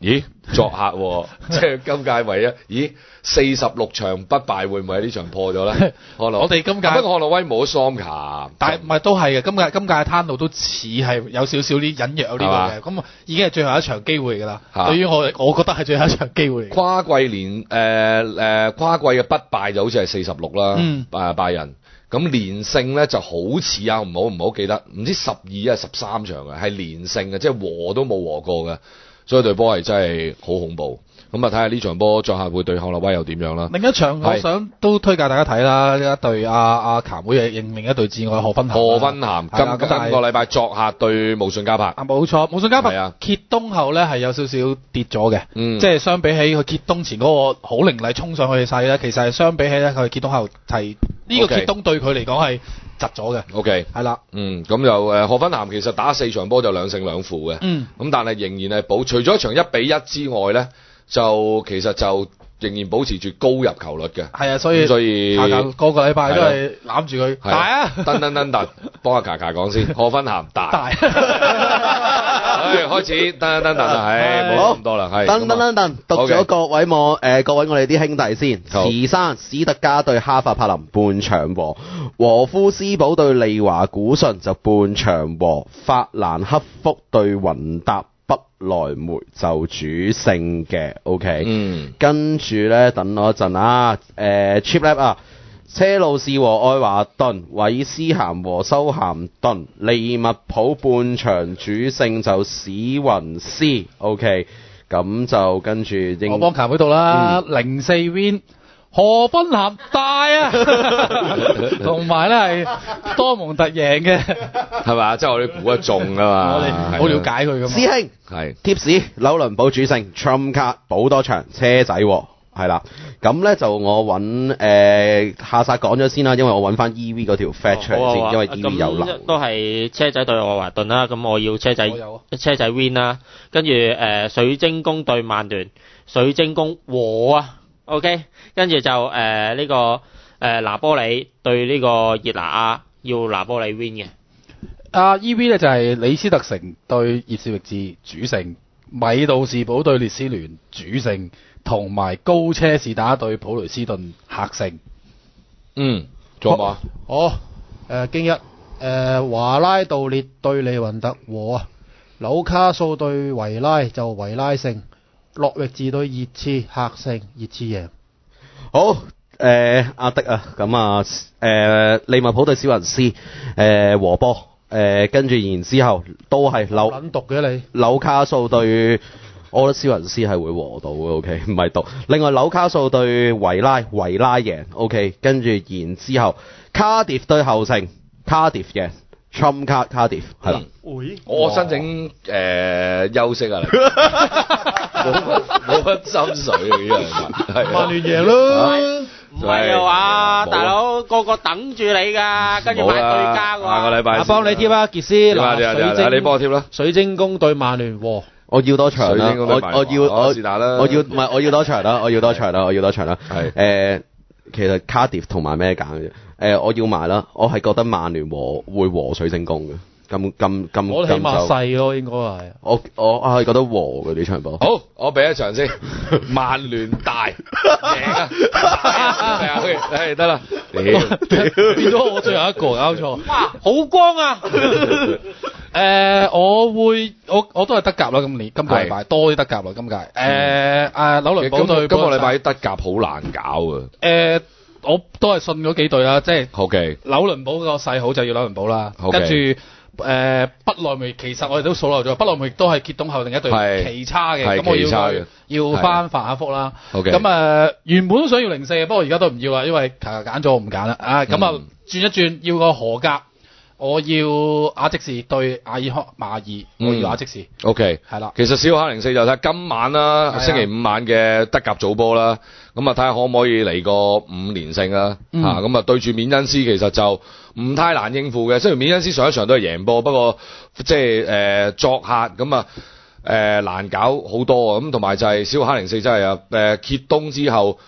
咦，作客喎，即係今屆唯一，咦，46場不敗會唔會喺呢場破咗咧？ 我哋今屆不過漢諾威冇桑卡， 但係唔係都係嘅，今屆攤路都似係有少少啲隱約有呢個嘅，咁已經係最後一場機會㗎啦。對於我覺得係最後一場機會嚟。 跨季跨季嘅不敗就好似係46啦，拜仁。咁連勝咧就好似啊，唔好記得，唔知12啊13場嘅係連勝嘅，即係和都冇和過嘅，所以隊波係真係好恐怖。咁啊睇下呢場波作客會對漢諾威又點樣啦。 另一場我想都推介大家睇啦，呢一隊阿卡會認另一隊至愛荷芬咸。 荷芬咸今個禮拜作客對慕遜加柏。 冇錯，慕遜加柏揭東後咧係有少少跌咗嘅，即係相比起佢揭東前嗰個好凌厲衝上去嘅勢咧，其實係相比起咧佢揭東後係呢個揭東對佢嚟講係窒咗嘅。 OK， 係啦， 咁就荷芬咸其實打4場波就2勝2負嘅，咁但係仍然係除咗一場1-1之外咧。就其實就仍然保持住高入球率嘅， 係啊，所以個個禮拜都係攬住佢大啊， 噔，幫阿卡卡講先，荷芬咸大，開始噔，冇咁多啦，係噔，讀咗各位我哋啲兄弟先，慈山史特加對哈法柏林半場和夫斯堡對利華古遜就半場和，法蘭克福對雲達不萊梅就主勝嘅 ，OK，跟住咧等我一陣啊，Cheap Lap 啊，車路士和愛華頓，韋斯咸和修咸頓，利物浦半場主勝就史雲斯 ，OK，咁就跟住我幫球會度啦，04 win。荷芬咸大啊，同埋咧係多蒙特贏嘅， 係嘛？即係我哋估得中啊嘛， 我哋好了解佢咁。 師兄係貼士紐倫堡主勝 Trump 卡補多場車仔係啦，咁咧就我揾下薩講咗先啦，因為我揾翻 EV 嗰條 fact 出嚟先，因為 EV 有留。 都係車仔對愛華頓啦，咁我要車仔 win 啦，跟住水晶宮對曼聯，水晶宮和啊。OK， 跟住就呢個拿波里對呢個熱拿亞，要拿波里 win 嘅。 EV 咧就係李斯特城對葉士域治主勝，米杜士堡對列斯聯主勝，同埋高車士打對普雷斯頓客勝。 仲有嘛？ 京一華拉道列對利雲特和啊，紐卡素對維拉就維拉勝。諾域治對熱刺客勝，熱刺贏。 好，阿迪啊，咁啊，利物浦對史雲斯，和波，跟住然之後都係撚讀嘅你。 紐卡素對，我覺得史雲斯係會和到嘅 ，OK， 唔係讀。另外紐卡素對維拉贏 ，OK， 跟住然之後卡迪夫對後城，卡迪夫贏。Trump 卡迪夫係啦， 我申請休息啊，冇乜心水呢樣嘢， 曼聯贏咯， 唔係啊嘛，大佬個個等住你㗎，跟住買對家㗎。 下個禮拜幫你貼啊，傑斯嗱，你幫我貼啦， 水晶宮對曼聯和， 我要多場啦，我要多場啦，係其實卡迪夫同埋咩揀嘅啫？我要埋啦，我係覺得曼聯會和水晶宮嘅，咁我起碼細咯，應該係。 我係覺得和嘅呢場波。 好，我俾一場先，曼聯大贏啊！係得啦，變咗我最後一個，搞錯。 哇，好光啊！ 我都係德甲啦，今個禮拜多啲德甲啦，今屆。紐倫堡對今個禮拜德甲好難搞啊！ 我都係信嗰幾隊啦，即係紐倫堡個勢好就要紐倫堡啦，跟住不萊梅其實我哋都數漏咗，不萊梅都係揭東後另一隊奇差嘅，咁我要翻法蘭克福啦。咁原本都想要04，不過而家都唔要啦，因為揀咗我唔揀啦。咁啊轉一轉要個荷甲。我要阿積士對阿爾克馬爾，我要阿積士。 OK， 係啦。其實小考04就睇今晚啦，星期5晚嘅德甲早波啦。咁啊睇下可唔可以嚟個5連勝啦。咁啊對住緬恩斯其實就唔太難應付嘅。雖然緬恩斯上一場都係贏波，不過即係作客咁啊難搞好多啊。咁同埋就係小考04真係揭東之後。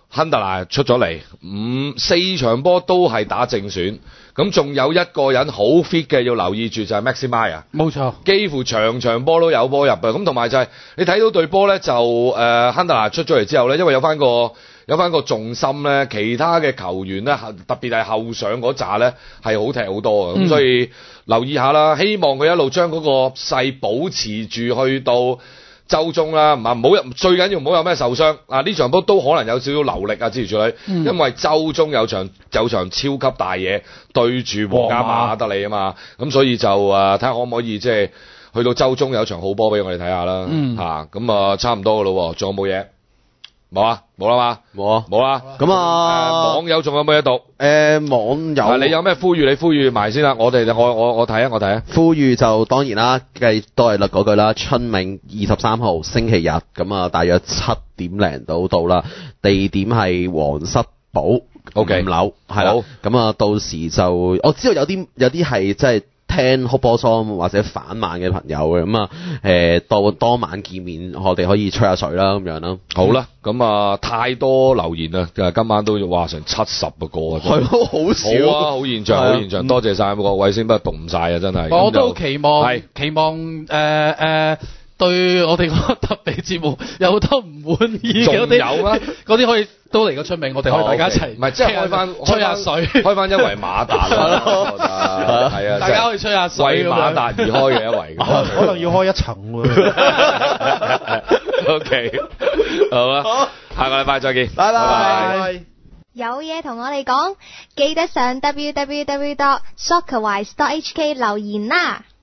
亨特拿出咗嚟，4場波都係打正選，咁仲有一個人好 fit 嘅要留意住就係 Maxi Meyer， 冇錯， 幾乎場波都有波入嘅，咁同埋就係你睇到隊波咧就亨特拿出咗嚟之後咧，因為有翻個重心咧，其他嘅球員咧特別係後上嗰紮咧係好踢好多嘅，咁所以留意下啦，希望佢一路將嗰個勢保持住去到周中啦，唔好最緊要唔好有咩受傷啊！呢場波都可能有少少流力啊之類之類，因為周中有場超級大嘢對住皇家馬德里啊嘛，咁所以就睇下可唔可以即係去到周中有場好波俾我哋睇下啦嚇，咁差唔多噶咯，仲有冇嘢？冇啊，冇啦嘛，冇啦。 咁網友仲有冇嘢讀？ 網友你有咩呼籲？你呼籲埋先啦。我睇啊。 呼籲就當然啦，都係嗰句啦。春茗23號星期日，咁啊，大約7點零到啦。地點係皇室堡5樓，係啦。咁啊，到時就我知道有啲係即係聽哭波桑或者反晚嘅朋友嘅，咁啊當晚見面，我哋可以吹下水啦，咁樣啦。 好啦，咁啊太多留言啦，今晚都話成70個啊， 係咯，好少啊，好現象，多謝晒各位，先不讀唔晒啊，真係。 我都期望對我哋個特別節目有好多唔滿意嘅嗰啲可以都嚟個春茗，我哋可以大家一齊， 唔係即係開翻吹下水， 開翻一圍馬達啦，係啊， 大家可以吹下水， 為馬達而開嘅一圍， 可能要開一層喎。 OK， 好啦，下個禮拜再見， 拜拜。 有嘢同我哋講，記得上 www.soccerwise.hk 留言啦。